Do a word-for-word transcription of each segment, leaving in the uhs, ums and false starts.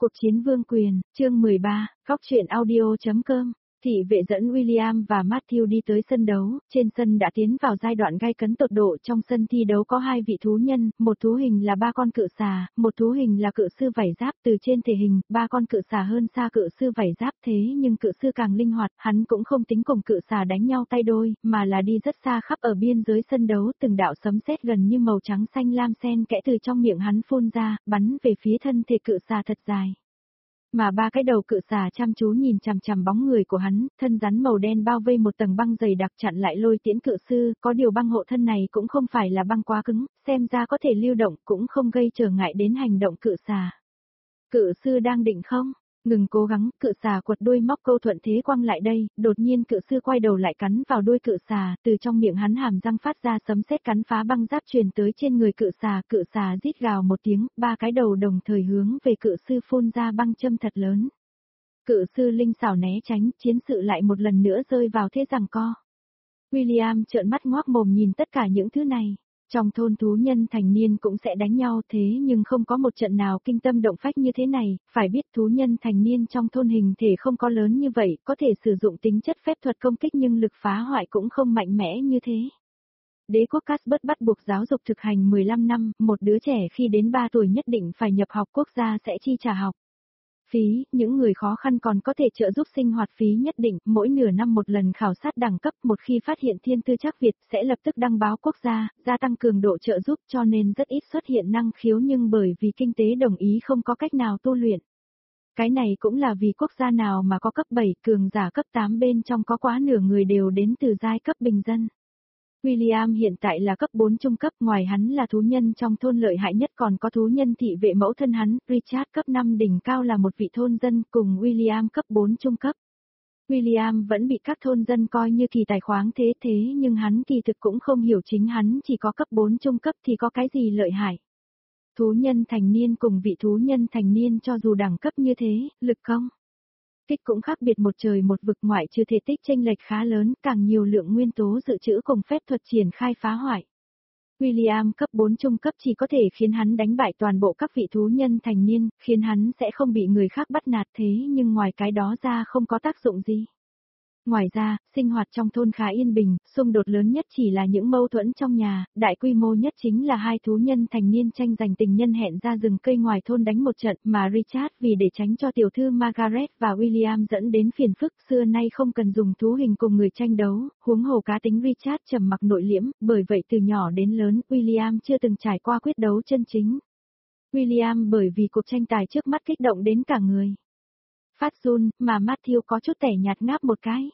Cuộc chiến vương quyền, chương mười ba, góc truyện audio.com. Thị vệ dẫn William và Matthew đi tới sân đấu, trên sân đã tiến vào giai đoạn gay cấn tột độ. Trong sân thi đấu có hai vị thú nhân, một thú hình là ba con cự xà, một thú hình là cự sư vảy giáp. Từ trên thể hình, ba con cự xà hơn xa cự sư vảy giáp, thế nhưng cự sư càng linh hoạt, hắn cũng không tính cùng cự xà đánh nhau tay đôi, mà là đi rất xa khắp ở biên giới sân đấu. Từng đạo sấm sét gần như màu trắng xanh lam xen kẽ từ trong miệng hắn phun ra, bắn về phía thân thể cự xà thật dài. Mà ba cái đầu cự xà chăm chú nhìn chằm chằm bóng người của hắn, thân rắn màu đen bao vây một tầng băng dày đặc chặn lại lôi tiễn cự sư, có điều băng hộ thân này cũng không phải là băng quá cứng, xem ra có thể lưu động, cũng không gây trở ngại đến hành động cự xà. Cự sư đang định không? Ngừng cố gắng, cự xà quật đuôi móc câu thuận thế quăng lại đây, đột nhiên cự sư quay đầu lại cắn vào đuôi cự xà, từ trong miệng hắn hàm răng phát ra sấm sét cắn phá băng giáp truyền tới trên người cự xà, cự xà rít gào một tiếng, ba cái đầu đồng thời hướng về cự sư phun ra băng châm thật lớn. Cự sư linh xảo né tránh, chiến sự lại một lần nữa rơi vào thế giằng co. William trợn mắt ngoác mồm nhìn tất cả những thứ này. Trong thôn thú nhân thành niên cũng sẽ đánh nhau thế nhưng không có một trận nào kinh tâm động phách như thế này, phải biết thú nhân thành niên trong thôn hình thể không có lớn như vậy, có thể sử dụng tính chất phép thuật công kích nhưng lực phá hoại cũng không mạnh mẽ như thế. Đế quốc Casbert bắt buộc giáo dục thực hành mười lăm năm, một đứa trẻ khi đến ba tuổi nhất định phải nhập học, quốc gia sẽ chi trả học phí, những người khó khăn còn có thể trợ giúp sinh hoạt phí nhất định, mỗi nửa năm một lần khảo sát đẳng cấp, một khi phát hiện thiên tư chắc Việt sẽ lập tức đăng báo quốc gia, gia tăng cường độ trợ giúp, cho nên rất ít xuất hiện năng khiếu nhưng bởi vì kinh tế đồng ý không có cách nào tu luyện. Cái này cũng là vì quốc gia nào mà có cấp bảy, cường giả cấp tám bên trong có quá nửa người đều đến từ giai cấp bình dân. William hiện tại là cấp bốn trung cấp, ngoài hắn là thú nhân trong thôn lợi hại nhất còn có thú nhân thị vệ mẫu thân hắn, Richard cấp năm đỉnh cao là một vị thôn dân cùng William cấp bốn trung cấp. William vẫn bị các thôn dân coi như kỳ tài khoáng thế thế nhưng hắn kỳ thực cũng không hiểu chính hắn chỉ có cấp bốn trung cấp thì có cái gì lợi hại. Thú nhân thành niên cùng vị thú nhân thành niên cho dù đẳng cấp như thế, lực công kích cũng khác biệt một trời một vực, ngoại trừ thể tích chênh lệch khá lớn, càng nhiều lượng nguyên tố dự trữ cùng phép thuật triển khai phá hoại. William cấp bốn trung cấp chỉ có thể khiến hắn đánh bại toàn bộ các vị thú nhân thành niên, khiến hắn sẽ không bị người khác bắt nạt thế nhưng ngoài cái đó ra không có tác dụng gì. Ngoài ra, sinh hoạt trong thôn khá yên bình, xung đột lớn nhất chỉ là những mâu thuẫn trong nhà, đại quy mô nhất chính là hai thú nhân thành niên tranh giành tình nhân hẹn ra rừng cây ngoài thôn đánh một trận mà Richard vì để tránh cho tiểu thư Margaret và William dẫn đến phiền phức xưa nay không cần dùng thú hình cùng người tranh đấu, huống hồ cá tính Richard trầm mặc nội liễm, bởi vậy từ nhỏ đến lớn William chưa từng trải qua quyết đấu chân chính. William bởi vì cuộc tranh tài trước mắt kích động đến cả người phát run, mà Matthew có chút tẻ nhạt ngáp một cái.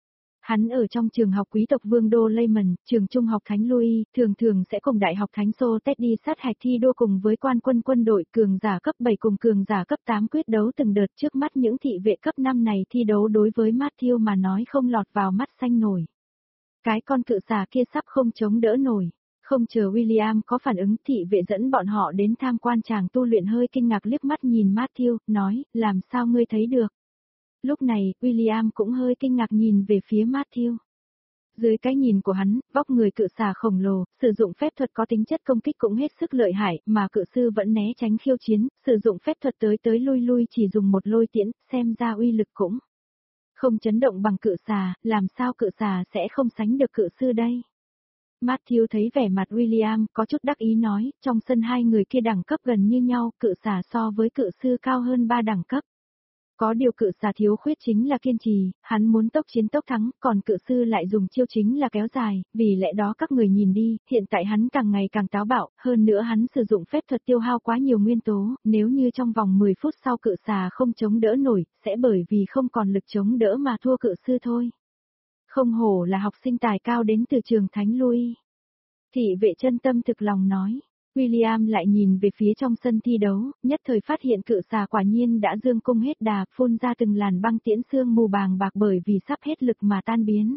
Hắn ở trong trường học quý tộc Vương đô Lehman, trường trung học Thánh Louis, thường thường sẽ cùng đại học Thánh Sotet đi sát hạch thi đua cùng với quan quân quân đội cường giả cấp bảy cùng cường giả cấp tám quyết đấu từng đợt. Trước mắt những thị vệ cấp năm này thi đấu đối với Matthew mà nói không lọt vào mắt xanh nổi. Cái con cự xà kia sắp không chống đỡ nổi. Không chờ William có phản ứng, thị vệ dẫn bọn họ đến tham quan tràng tu luyện hơi kinh ngạc liếc mắt nhìn Matthew, nói, làm sao ngươi thấy được? Lúc này, William cũng hơi kinh ngạc nhìn về phía Matthew. Dưới cái nhìn của hắn, vóc người cự xà khổng lồ, sử dụng phép thuật có tính chất công kích cũng hết sức lợi hại, mà cự sư vẫn né tránh khiêu chiến, sử dụng phép thuật tới tới lui lui chỉ dùng một lôi tiễn, xem ra uy lực cũng không chấn động bằng cự xà, làm sao cự xà sẽ không sánh được cự sư đây? Matthew thấy vẻ mặt William có chút đắc ý nói, trong sân hai người kia đẳng cấp gần như nhau, cự xà so với cự sư cao hơn ba đẳng cấp. Có điều cự xà thiếu khuyết chính là kiên trì, hắn muốn tốc chiến tốc thắng, còn cự sư lại dùng chiêu chính là kéo dài, vì lẽ đó các người nhìn đi, hiện tại hắn càng ngày càng táo bạo, hơn nữa hắn sử dụng phép thuật tiêu hao quá nhiều nguyên tố, nếu như trong vòng mười phút sau cự xà không chống đỡ nổi, sẽ bởi vì không còn lực chống đỡ mà thua cự sư thôi. Không hổ là học sinh tài cao đến từ trường Thánh Louis. Thị vệ chân tâm thực lòng nói. William lại nhìn về phía trong sân thi đấu, nhất thời phát hiện cự xà quả nhiên đã dương cung hết đà, phun ra từng làn băng tiễn sương mù bàng bạc bởi vì sắp hết lực mà tan biến.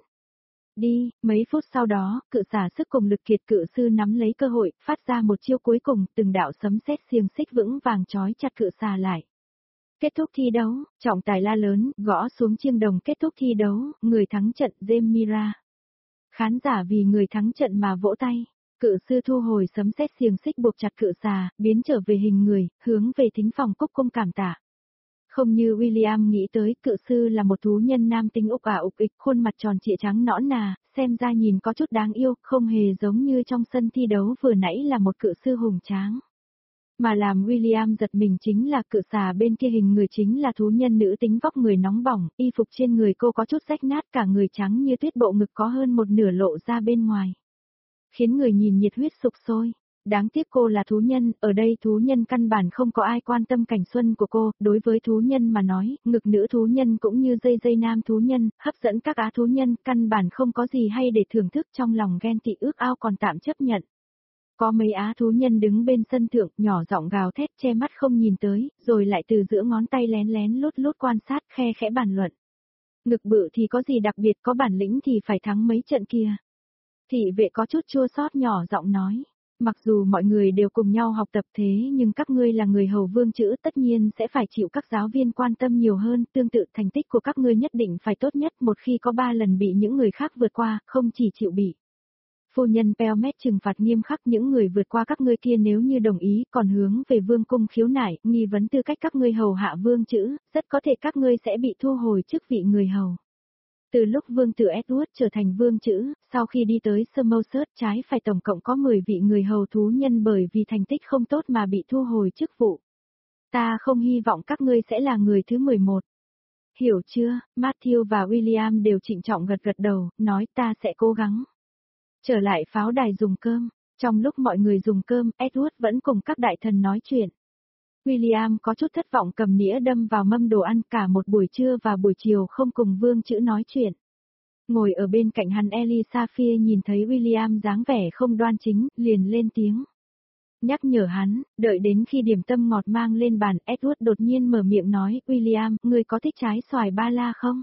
Đi, mấy phút sau đó, cự xà sức cùng lực kiệt, cự sư nắm lấy cơ hội, phát ra một chiêu cuối cùng, từng đạo sấm sét xiềng xích vững vàng trói chặt cự xà lại. Kết thúc thi đấu, trọng tài la lớn, gõ xuống chiêng đồng kết thúc thi đấu, người thắng trận James Mira. Khán giả vì người thắng trận mà vỗ tay. Cự sư thu hồi sấm sét xiềng xích buộc chặt cự xà, biến trở về hình người, hướng về thính phòng cúc cung cảm tạ. Không như William nghĩ tới, cự sư là một thú nhân nam tính ục ả ục ịch, khuôn mặt tròn trịa trắng nõn nà, xem ra nhìn có chút đáng yêu, không hề giống như trong sân thi đấu vừa nãy là một cự sư hùng tráng. Mà làm William giật mình chính là cự xà bên kia hình người chính là thú nhân nữ tính vóc người nóng bỏng, y phục trên người cô có chút rách nát, cả người trắng như tuyết, bộ ngực có hơn một nửa lộ ra bên ngoài. Khiến người nhìn nhiệt huyết sục sôi. Đáng tiếc cô là thú nhân, ở đây thú nhân căn bản không có ai quan tâm cảnh xuân của cô, đối với thú nhân mà nói, ngực nữ thú nhân cũng như dây dây nam thú nhân, hấp dẫn các á thú nhân, căn bản không có gì hay để thưởng thức, trong lòng ghen tị ước ao còn tạm chấp nhận. Có mấy á thú nhân đứng bên sân thượng, nhỏ giọng gào thét, che mắt không nhìn tới, rồi lại từ giữa ngón tay lén lén lút lút quan sát, khe khẽ bàn luận. Ngực bự thì có gì đặc biệt, có bản lĩnh thì phải thắng mấy trận kia. Thị vệ có chút chua xót nhỏ giọng nói. Mặc dù mọi người đều cùng nhau học tập thế nhưng các ngươi là người hầu vương chữ tất nhiên sẽ phải chịu các giáo viên quan tâm nhiều hơn, tương tự thành tích của các ngươi nhất định phải tốt nhất, một khi có ba lần bị những người khác vượt qua, không chỉ chịu bị. Phu nhân Pelmet trừng phạt nghiêm khắc những người vượt qua các ngươi kia, nếu như đồng ý còn hướng về vương cung khiếu nại, nghi vấn tư cách các ngươi hầu hạ vương chữ, rất có thể các ngươi sẽ bị thu hồi chức vị người hầu. Từ lúc vương tử Edward trở thành vương chữ, sau khi đi tới Somerset trái phải tổng cộng có mười vị người hầu thú nhân bởi vì thành tích không tốt mà bị thu hồi chức vụ. Ta không hy vọng các ngươi sẽ là người thứ mười một. Hiểu chưa? Matthew và William đều trịnh trọng gật gật đầu, nói ta sẽ cố gắng. Trở lại pháo đài dùng cơm, trong lúc mọi người dùng cơm, Edward vẫn cùng các đại thần nói chuyện. William có chút thất vọng cầm nĩa đâm vào mâm đồ ăn, cả một buổi trưa và buổi chiều không cùng vương chữ nói chuyện. Ngồi ở bên cạnh hắn Elisafia nhìn thấy William dáng vẻ không đoan chính, liền lên tiếng. Nhắc nhở hắn, đợi đến khi điểm tâm ngọt mang lên bàn, Edward đột nhiên mở miệng nói, William, ngươi có thích trái xoài ba la không?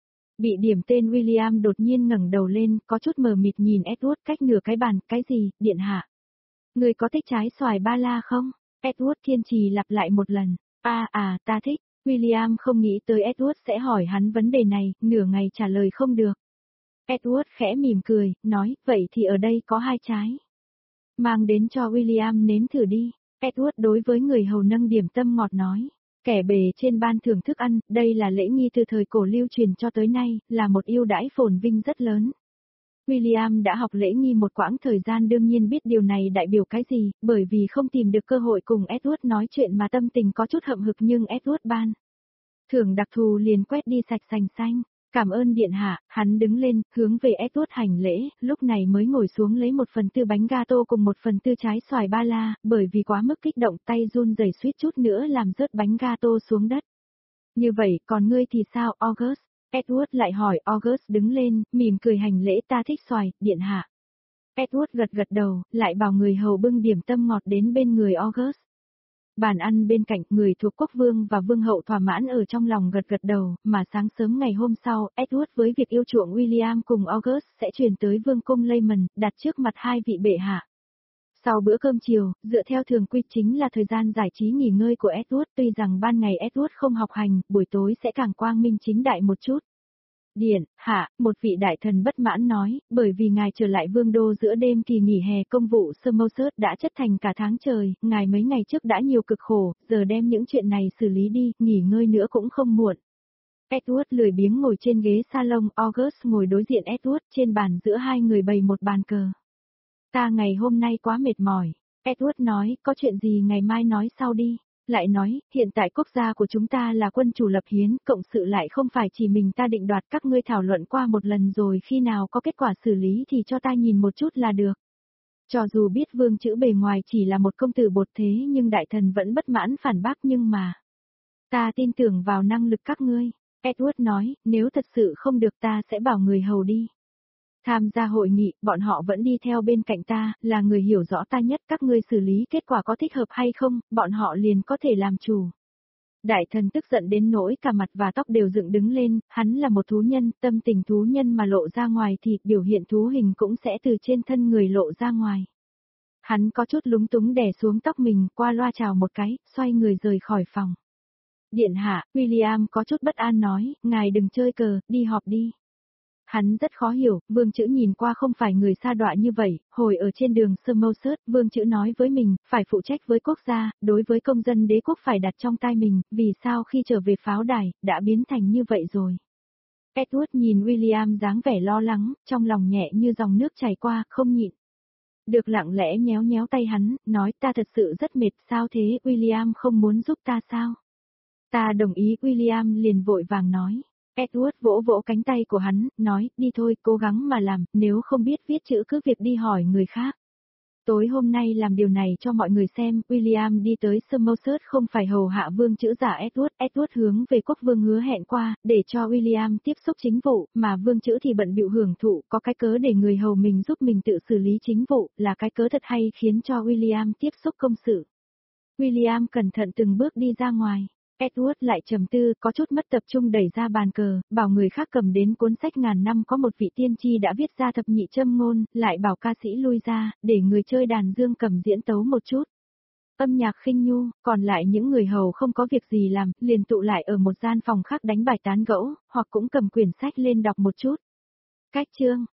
Bị điểm tên William đột nhiên ngẩng đầu lên, có chút mờ mịt nhìn Edward cách nửa cái bàn, cái gì, điện hạ? Ngươi có thích trái xoài ba la không? Edward kiên trì lặp lại một lần. À à, ta thích. William không nghĩ tới Edward sẽ hỏi hắn vấn đề này, nửa ngày trả lời không được. Edward khẽ mỉm cười, nói, vậy thì ở đây có hai trái. Mang đến cho William nếm thử đi. Edward đối với người hầu nâng điểm tâm ngọt nói. Kẻ bề trên ban thưởng thức ăn, đây là lễ nghi từ thời cổ lưu truyền cho tới nay, là một ưu đãi phồn vinh rất lớn. William đã học lễ nghi một quãng thời gian, đương nhiên biết điều này đại biểu cái gì, bởi vì không tìm được cơ hội cùng Edward nói chuyện mà tâm tình có chút hậm hực, nhưng Edward ban thưởng đặc thù liền quét đi sạch sành xanh. Cảm ơn điện hạ, hắn đứng lên, hướng về Edward hành lễ, lúc này mới ngồi xuống lấy một phần tư bánh gato cùng một phần tư trái xoài ba la, bởi vì quá mức kích động tay run rẩy suýt chút nữa làm rớt bánh gato xuống đất. Như vậy, còn ngươi thì sao, August? Edward lại hỏi. August đứng lên, mỉm cười hành lễ, ta thích xoài, điện hạ. Edward gật gật đầu, lại bảo người hầu bưng điểm tâm ngọt đến bên người August. Bàn ăn bên cạnh, người thuộc quốc vương và vương hậu thỏa mãn ở trong lòng gật gật đầu, mà sáng sớm ngày hôm sau, Edward với việc yêu chuộng William cùng August sẽ chuyển tới vương cung Leyman, đặt trước mặt hai vị bệ hạ. Sau bữa cơm chiều, dựa theo thường quy chính là thời gian giải trí nghỉ ngơi của Edward, tuy rằng ban ngày Edward không học hành, buổi tối sẽ càng quang minh chính đại một chút. Điện hạ, một vị đại thần bất mãn nói, bởi vì ngài trở lại vương đô giữa đêm kỳ nghỉ hè, công vụ Somerset đã chất thành cả tháng trời, ngài mấy ngày trước đã nhiều cực khổ, giờ đem những chuyện này xử lý đi, nghỉ ngơi nữa cũng không muộn. Edward lười biếng ngồi trên ghế salon, August ngồi đối diện Edward, trên bàn giữa hai người bày một bàn cờ. Ta ngày hôm nay quá mệt mỏi. Edward nói, có chuyện gì ngày mai nói sau đi. Lại nói, hiện tại quốc gia của chúng ta là quân chủ lập hiến, cộng sự lại không phải chỉ mình ta định đoạt, các ngươi thảo luận qua một lần rồi, khi nào có kết quả xử lý thì cho ta nhìn một chút là được. Cho dù biết vương chữ bề ngoài chỉ là một công tử bột thế nhưng đại thần vẫn bất mãn phản bác, nhưng mà. Ta tin tưởng vào năng lực các ngươi. Edward nói, nếu thật sự không được ta sẽ bảo người hầu đi. Tham gia hội nghị, bọn họ vẫn đi theo bên cạnh ta, là người hiểu rõ ta nhất, các ngươi xử lý kết quả có thích hợp hay không, bọn họ liền có thể làm chủ. Đại thần tức giận đến nỗi cả mặt và tóc đều dựng đứng lên, hắn là một thú nhân, tâm tình thú nhân mà lộ ra ngoài thì biểu hiện thú hình cũng sẽ từ trên thân người lộ ra ngoài. Hắn có chút lúng túng đè xuống tóc mình, qua loa chào một cái, xoay người rời khỏi phòng. Điện hạ, William có chút bất an nói, ngài đừng chơi cờ, đi họp đi. Hắn rất khó hiểu, Vương Chữ nhìn qua không phải người xa đọa như vậy, hồi ở trên đường Somerset, Vương Chữ nói với mình, phải phụ trách với quốc gia, đối với công dân đế quốc phải đặt trong tay mình, vì sao khi trở về pháo đài, đã biến thành như vậy rồi. Edward nhìn William dáng vẻ lo lắng, trong lòng nhẹ như dòng nước chảy qua, không nhịn. Được lặng lẽ nhéo nhéo tay hắn, nói ta thật sự rất mệt, sao thế, William không muốn giúp ta sao? Ta đồng ý, William liền vội vàng nói. Edward vỗ vỗ cánh tay của hắn, nói, đi thôi, cố gắng mà làm, nếu không biết viết chữ cứ việc đi hỏi người khác. Tối hôm nay làm điều này cho mọi người xem, William đi tới Somerset không phải hầu hạ vương chữ giả Edward, Edward hướng về quốc vương hứa hẹn qua, để cho William tiếp xúc chính vụ, mà vương chữ thì bận bịu hưởng thụ, có cái cớ để người hầu mình giúp mình tự xử lý chính vụ, là cái cớ thật hay khiến cho William tiếp xúc công sự. William cẩn thận từng bước đi ra ngoài. Edward lại trầm tư, có chút mất tập trung đẩy ra bàn cờ, bảo người khác cầm đến cuốn sách ngàn năm có một vị tiên tri đã viết ra thập nhị châm ngôn, lại bảo ca sĩ lui ra, để người chơi đàn dương cầm diễn tấu một chút. Âm nhạc khinh nhu, còn lại những người hầu không có việc gì làm, liền tụ lại ở một gian phòng khác đánh bài tán gẫu, hoặc cũng cầm quyển sách lên đọc một chút. Cách chương